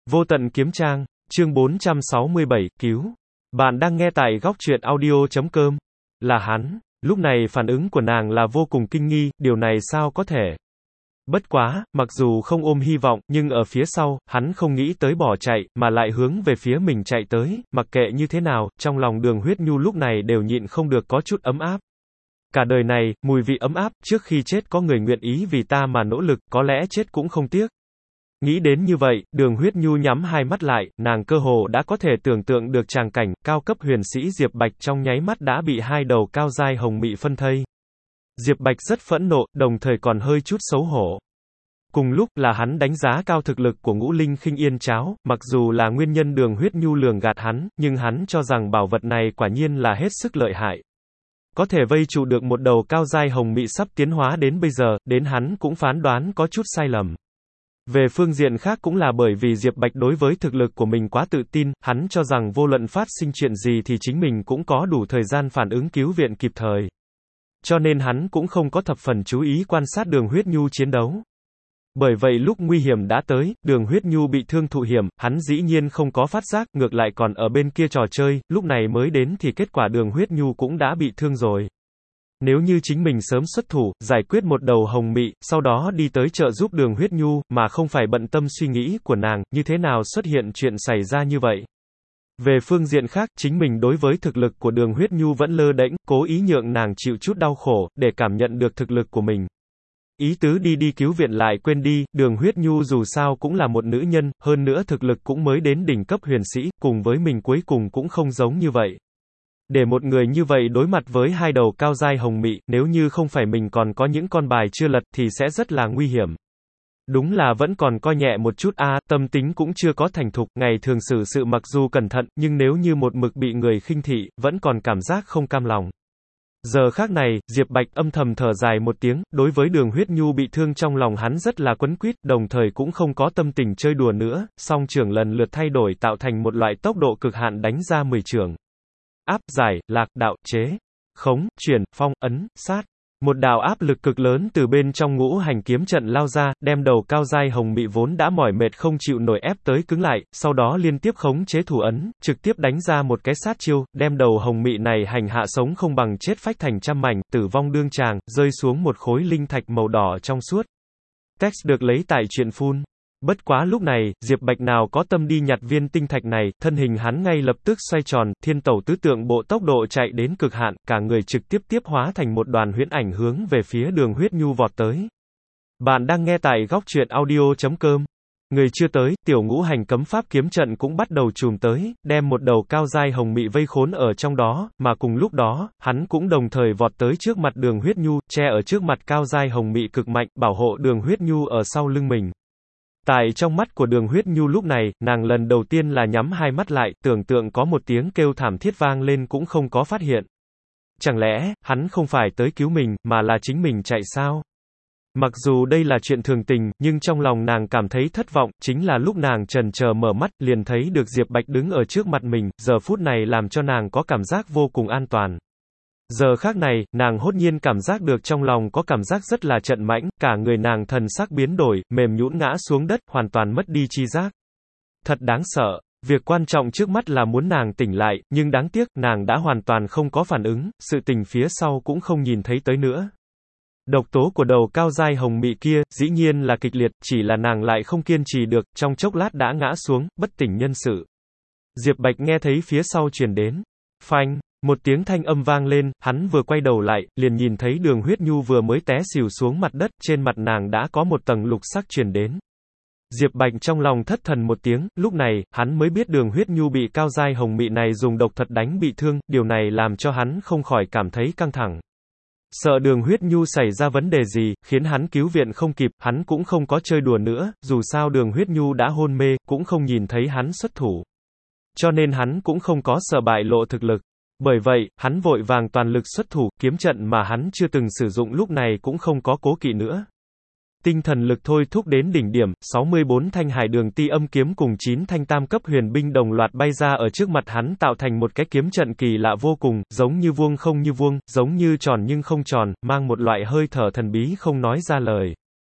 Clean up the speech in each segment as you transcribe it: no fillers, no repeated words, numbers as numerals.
Vô tận kiếm trang, chương 467, cứu. Bạn đang nghe tại góc truyện audio.com. Là hắn. Lúc này phản ứng của nàng là vô cùng kinh nghi, điều này sao có thể? Bất quá, mặc dù không ôm hy vọng, nhưng ở phía sau, hắn không nghĩ tới bỏ chạy, mà lại hướng về phía mình chạy tới, mặc kệ như thế nào, trong lòng Đường Huyết Nhu lúc này đều nhịn không được có chút ấm áp. Cả đời này, mùi vị ấm áp, trước khi chết có người nguyện ý vì ta mà nỗ lực, có lẽ chết cũng không tiếc. Nghĩ đến như vậy, Đường Huyết Nhu nhắm hai mắt lại, nàng cơ hồ đã có thể tưởng tượng được tràng cảnh, cao cấp huyền sĩ Diệp Bạch trong nháy mắt đã bị hai đầu cao giai hồng mị phân thây. Diệp Bạch rất phẫn nộ, đồng thời còn hơi chút xấu hổ. Cùng lúc là hắn đánh giá cao thực lực của Ngũ Linh Khinh Yên Cháo, mặc dù là nguyên nhân Đường Huyết Nhu lường gạt hắn, nhưng hắn cho rằng bảo vật này quả nhiên là hết sức lợi hại. Có thể vây trụ được một đầu cao giai hồng mị sắp tiến hóa đến bây giờ, đến hắn cũng phán đoán có chút sai lầm. Về phương diện khác cũng là bởi vì Diệp Bạch đối với thực lực của mình quá tự tin, hắn cho rằng vô luận phát sinh chuyện gì thì chính mình cũng có đủ thời gian phản ứng cứu viện kịp thời. Cho nên hắn cũng không có thập phần chú ý quan sát Đường Huyết Nhu chiến đấu. Bởi vậy lúc nguy hiểm đã tới, Đường Huyết Nhu bị thương thụ hiểm, hắn dĩ nhiên không có phát giác, ngược lại còn ở bên kia trò chơi, lúc này mới đến thì kết quả Đường Huyết Nhu cũng đã bị thương rồi. Nếu như chính mình sớm xuất thủ, giải quyết một đầu hồng mị, sau đó đi tới trợ giúp Đường Huyết Nhu, mà không phải bận tâm suy nghĩ của nàng, như thế nào xuất hiện chuyện xảy ra như vậy. Về phương diện khác, chính mình đối với thực lực của Đường Huyết Nhu vẫn lơ đễnh, cố ý nhượng nàng chịu chút đau khổ, để cảm nhận được thực lực của mình. Ý tứ đi cứu viện lại quên đi, Đường Huyết Nhu dù sao cũng là một nữ nhân, hơn nữa thực lực cũng mới đến đỉnh cấp huyền sĩ, cùng với mình cuối cùng cũng không giống như vậy. Để một người như vậy đối mặt với hai đầu cao giai hồng mị, nếu như không phải mình còn có những con bài chưa lật thì sẽ rất là nguy hiểm. Đúng là vẫn còn coi nhẹ một chút tâm tính cũng chưa có thành thục, ngày thường xử sự mặc dù cẩn thận, nhưng nếu như một mực bị người khinh thị, vẫn còn cảm giác không cam lòng. Giờ khác này, Diệp Bạch âm thầm thở dài một tiếng, đối với Đường Huyết Nhu bị thương trong lòng hắn rất là quấn quýt, đồng thời cũng không có tâm tình chơi đùa nữa, song trưởng lần lượt thay đổi tạo thành một loại tốc độ cực hạn đánh ra 10 trưởng. Áp, giải, lạc, đạo, chế, khống, chuyển, phong, ấn, sát. Một đạo áp lực cực lớn từ bên trong ngũ hành kiếm trận lao ra, đem đầu cao giai hồng mị vốn đã mỏi mệt không chịu nổi ép tới cứng lại, sau đó liên tiếp khống chế thủ ấn, trực tiếp đánh ra một cái sát chiêu, đem đầu hồng mị này hành hạ sống không bằng chết phách thành trăm mảnh, tử vong đương tràng, rơi xuống một khối linh thạch màu đỏ trong suốt. Text được lấy tại truyện phun. Bất quá lúc này, Diệp Bạch nào có tâm đi nhặt viên tinh thạch này, thân hình hắn ngay lập tức xoay tròn, thiên tẩu tứ tượng bộ tốc độ chạy đến cực hạn, cả người trực tiếp hóa thành một đoàn huyễn ảnh hướng về phía Đường Huyết Nhu vọt tới. Bạn đang nghe tại góc truyện audio.com. Người chưa tới, tiểu ngũ hành cấm pháp kiếm trận cũng bắt đầu trùm tới, đem một đầu cao giai hồng mị vây khốn ở trong đó, mà cùng lúc đó, hắn cũng đồng thời vọt tới trước mặt Đường Huyết Nhu, che ở trước mặt cao giai hồng mị cực mạnh, bảo hộ Đường Huyết Nhu ở sau lưng mình. Tại trong mắt của Đường Huyết Nhu lúc này, nàng lần đầu tiên là nhắm hai mắt lại, tưởng tượng có một tiếng kêu thảm thiết vang lên cũng không có phát hiện. Chẳng lẽ, hắn không phải tới cứu mình, mà là chính mình chạy sao? Mặc dù đây là chuyện thường tình, nhưng trong lòng nàng cảm thấy thất vọng, chính là lúc nàng chần chờ mở mắt, liền thấy được Diệp Bạch đứng ở trước mặt mình, giờ phút này làm cho nàng có cảm giác vô cùng an toàn. Giờ khác này, nàng hốt nhiên cảm giác được trong lòng có cảm giác rất là trận mãnh, cả người nàng thần sắc biến đổi, mềm nhũn ngã xuống đất, hoàn toàn mất đi chi giác. Thật đáng sợ. Việc quan trọng trước mắt là muốn nàng tỉnh lại, nhưng đáng tiếc, nàng đã hoàn toàn không có phản ứng, sự tình phía sau cũng không nhìn thấy tới nữa. Độc tố của đầu cao giai hồng mị kia, dĩ nhiên là kịch liệt, chỉ là nàng lại không kiên trì được, trong chốc lát đã ngã xuống, bất tỉnh nhân sự. Diệp Bạch nghe thấy phía sau truyền đến. Phanh. Một tiếng thanh âm vang lên, hắn vừa quay đầu lại, liền nhìn thấy Đường Huyết Nhu vừa mới té xỉu xuống mặt đất, trên mặt nàng đã có một tầng lục sắc truyền đến. Diệp Bạch trong lòng thất thần một tiếng, lúc này, hắn mới biết Đường Huyết Nhu bị cao giai hồng mị này dùng độc thuật đánh bị thương, điều này làm cho hắn không khỏi cảm thấy căng thẳng. Sợ Đường Huyết Nhu xảy ra vấn đề gì, khiến hắn cứu viện không kịp, hắn cũng không có chơi đùa nữa, dù sao Đường Huyết Nhu đã hôn mê, cũng không nhìn thấy hắn xuất thủ. Cho nên hắn cũng không có sợ bại lộ thực lực. Bởi vậy, hắn vội vàng toàn lực xuất thủ, kiếm trận mà hắn chưa từng sử dụng lúc này cũng không có cố kỵ nữa. Tinh thần lực thôi thúc đến đỉnh điểm, 64 thanh hải đường ti âm kiếm cùng 9 thanh tam cấp huyền binh đồng loạt bay ra ở trước mặt hắn tạo thành một cái kiếm trận kỳ lạ vô cùng, giống như vuông không như vuông, giống như tròn nhưng không tròn, mang một loại hơi thở thần bí không nói ra lời.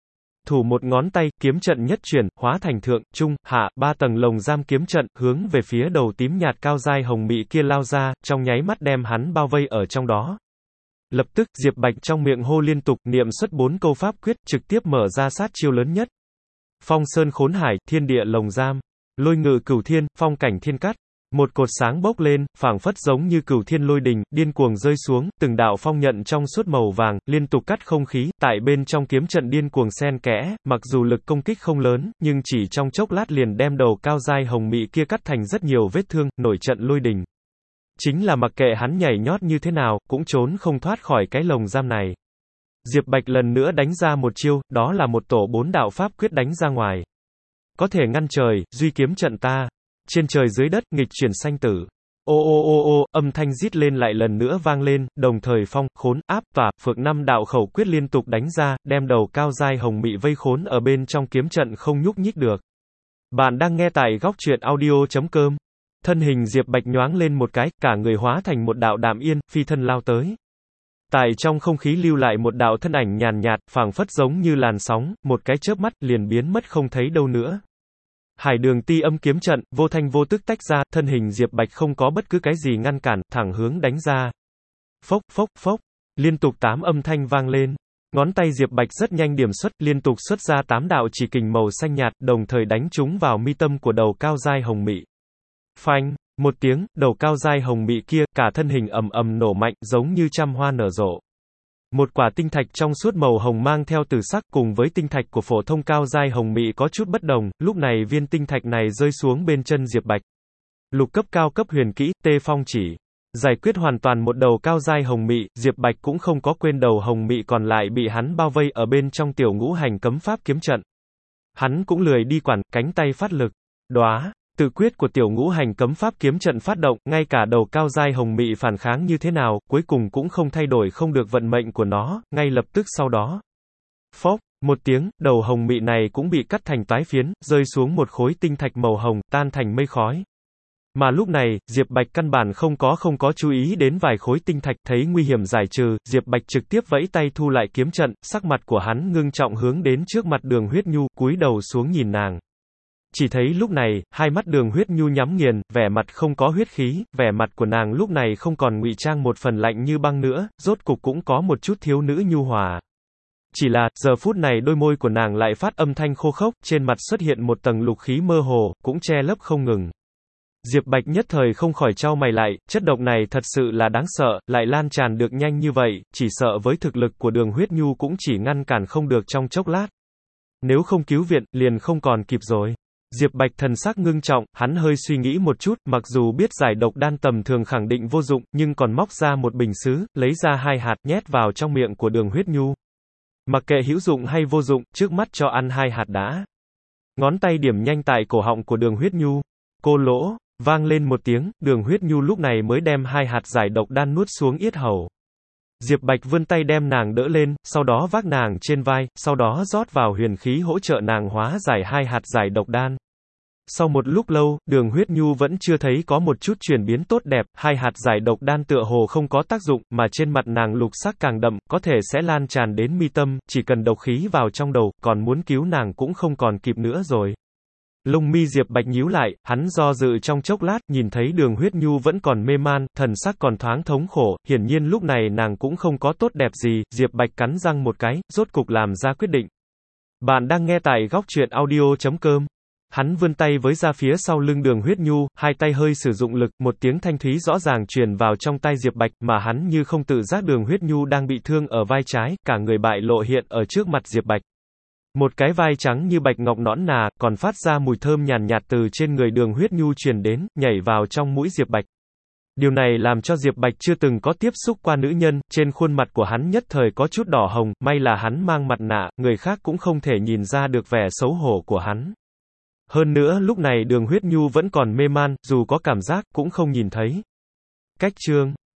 Thủ một ngón tay, kiếm trận nhất chuyển, hóa thành thượng, trung, hạ, 3 tầng lồng giam kiếm trận, hướng về phía đầu tím nhạt cao dai hồng mị kia lao ra, trong nháy mắt đem hắn bao vây ở trong đó. Lập tức, Diệp Bạch trong miệng hô liên tục, niệm xuất 4 câu pháp quyết, trực tiếp mở ra sát chiêu lớn nhất. Phong sơn khốn hải, thiên địa lồng giam, lôi ngự cửu thiên, phong cảnh thiên cắt. Một cột sáng bốc lên, phảng phất giống như cửu thiên lôi đình, điên cuồng rơi xuống, từng đạo phong nhận trong suốt màu vàng, liên tục cắt không khí, tại bên trong kiếm trận điên cuồng xen kẽ, mặc dù lực công kích không lớn, nhưng chỉ trong chốc lát liền đem đầu cao dai hồng mị kia cắt thành rất nhiều vết thương, nổi trận lôi đình. Chính là mặc kệ hắn nhảy nhót như thế nào, cũng trốn không thoát khỏi cái lồng giam này. Diệp Bạch lần nữa đánh ra một chiêu, đó là một tổ 4 đạo pháp quyết đánh ra ngoài. Có thể ngăn trời, duy kiếm trận ta. Trên trời dưới đất, nghịch chuyển sanh tử. Ô ô ô ô, âm thanh rít lên lại lần nữa vang lên, đồng thời phong, khốn, áp, tỏa, phược 5 đạo khẩu quyết liên tục đánh ra, đem đầu cao dai hồng mị vây khốn ở bên trong kiếm trận không nhúc nhích được. Bạn đang nghe tại góc truyện audio.com. Thân hình Diệp Bạch nhoáng lên một cái, cả người hóa thành một đạo đạm yên, phi thân lao tới. Tại trong không khí lưu lại một đạo thân ảnh nhàn nhạt, phảng phất giống như làn sóng, một cái chớp mắt, liền biến mất không thấy đâu nữa. Hải đường ti âm kiếm trận, vô thanh vô tức tách ra, thân hình Diệp Bạch không có bất cứ cái gì ngăn cản, thẳng hướng đánh ra. Phốc phốc phốc, liên tục 8 âm thanh vang lên. Ngón tay Diệp Bạch rất nhanh điểm xuất, liên tục xuất ra 8 đạo chỉ kình màu xanh nhạt, đồng thời đánh trúng vào mi tâm của đầu cao dai hồng mị. Phanh, một tiếng, đầu cao dai hồng mị kia, cả thân hình ầm ầm nổ mạnh, giống như trăm hoa nở rộ. Một quả tinh thạch trong suốt màu hồng mang theo tử sắc cùng với tinh thạch của phổ thông cao dai hồng mị có chút bất đồng, lúc này viên tinh thạch này rơi xuống bên chân Diệp Bạch. Lục cấp cao cấp huyền kỹ, tê phong chỉ. Giải quyết hoàn toàn một đầu cao dai hồng mị, Diệp Bạch cũng không có quên đầu hồng mị còn lại bị hắn bao vây ở bên trong tiểu ngũ hành cấm pháp kiếm trận. Hắn cũng lười đi quản, cánh tay phát lực. Đóa. Tự quyết của tiểu ngũ hành cấm pháp kiếm trận phát động, ngay cả đầu cao dai hồng mị phản kháng như thế nào, cuối cùng cũng không thay đổi không được vận mệnh của nó, ngay lập tức sau đó. Phốc, một tiếng, đầu hồng mị này cũng bị cắt thành toái phiến, rơi xuống một khối tinh thạch màu hồng, tan thành mây khói. Mà lúc này, Diệp Bạch căn bản không có chú ý đến vài khối tinh thạch, thấy nguy hiểm giải trừ, Diệp Bạch trực tiếp vẫy tay thu lại kiếm trận, sắc mặt của hắn ngưng trọng hướng đến trước mặt Đường Huyết Nhu, cúi đầu xuống nhìn nàng. Chỉ thấy lúc này, hai mắt Đường Huyết Nhu nhắm nghiền, vẻ mặt không có huyết khí, vẻ mặt của nàng lúc này không còn ngụy trang một phần lạnh như băng nữa, rốt cục cũng có một chút thiếu nữ nhu hòa. Chỉ là, giờ phút này đôi môi của nàng lại phát âm thanh khô khốc, trên mặt xuất hiện một tầng lục khí mơ hồ, cũng che lấp không ngừng. Diệp Bạch nhất thời không khỏi chau mày lại, chất độc này thật sự là đáng sợ, lại lan tràn được nhanh như vậy, chỉ sợ với thực lực của Đường Huyết Nhu cũng chỉ ngăn cản không được trong chốc lát. Nếu không cứu viện, liền không còn kịp rồi. Diệp Bạch thần sắc ngưng trọng, hắn hơi suy nghĩ một chút, mặc dù biết giải độc đan tầm thường khẳng định vô dụng, nhưng còn móc ra một bình sứ, lấy ra 2 hạt, nhét vào trong miệng của Đường Huyết Nhu. Mặc kệ hữu dụng hay vô dụng, trước mắt cho ăn 2 hạt đã. Ngón tay điểm nhanh tại cổ họng của Đường Huyết Nhu. Cô lỗ, vang lên một tiếng, Đường Huyết Nhu lúc này mới đem 2 hạt giải độc đan nuốt xuống yết hầu. Diệp Bạch vươn tay đem nàng đỡ lên, sau đó vác nàng trên vai, sau đó rót vào huyền khí hỗ trợ nàng hóa giải 2 hạt giải độc đan. Sau một lúc lâu, Đường Huyết Nhu vẫn chưa thấy có một chút chuyển biến tốt đẹp, 2 hạt giải độc đan tựa hồ không có tác dụng, mà trên mặt nàng lục sắc càng đậm, có thể sẽ lan tràn đến mi tâm, chỉ cần độc khí vào trong đầu, còn muốn cứu nàng cũng không còn kịp nữa rồi. Lông mi Diệp Bạch nhíu lại, hắn do dự trong chốc lát, nhìn thấy Đường Huyết Nhu vẫn còn mê man, thần sắc còn thoáng thống khổ, hiển nhiên lúc này nàng cũng không có tốt đẹp gì, Diệp Bạch cắn răng một cái, rốt cục làm ra quyết định. Bạn đang nghe tại góc truyện audio.com. Hắn vươn tay với ra phía sau lưng Đường Huyết Nhu, hai tay hơi sử dụng lực, một tiếng thanh thúy rõ ràng truyền vào trong tai Diệp Bạch, mà hắn như không tự giác Đường Huyết Nhu đang bị thương ở vai trái, cả người bại lộ hiện ở trước mặt Diệp Bạch. Một cái vai trắng như bạch ngọc nõn nà, còn phát ra mùi thơm nhàn nhạt từ trên người Đường Huyết Nhu truyền đến, nhảy vào trong mũi Diệp Bạch. Điều này làm cho Diệp Bạch chưa từng có tiếp xúc qua nữ nhân, trên khuôn mặt của hắn nhất thời có chút đỏ hồng, may là hắn mang mặt nạ, người khác cũng không thể nhìn ra được vẻ xấu hổ của hắn. Hơn nữa lúc này Đường Huyết Nhu vẫn còn mê man, dù có cảm giác, cũng không nhìn thấy. Cách chương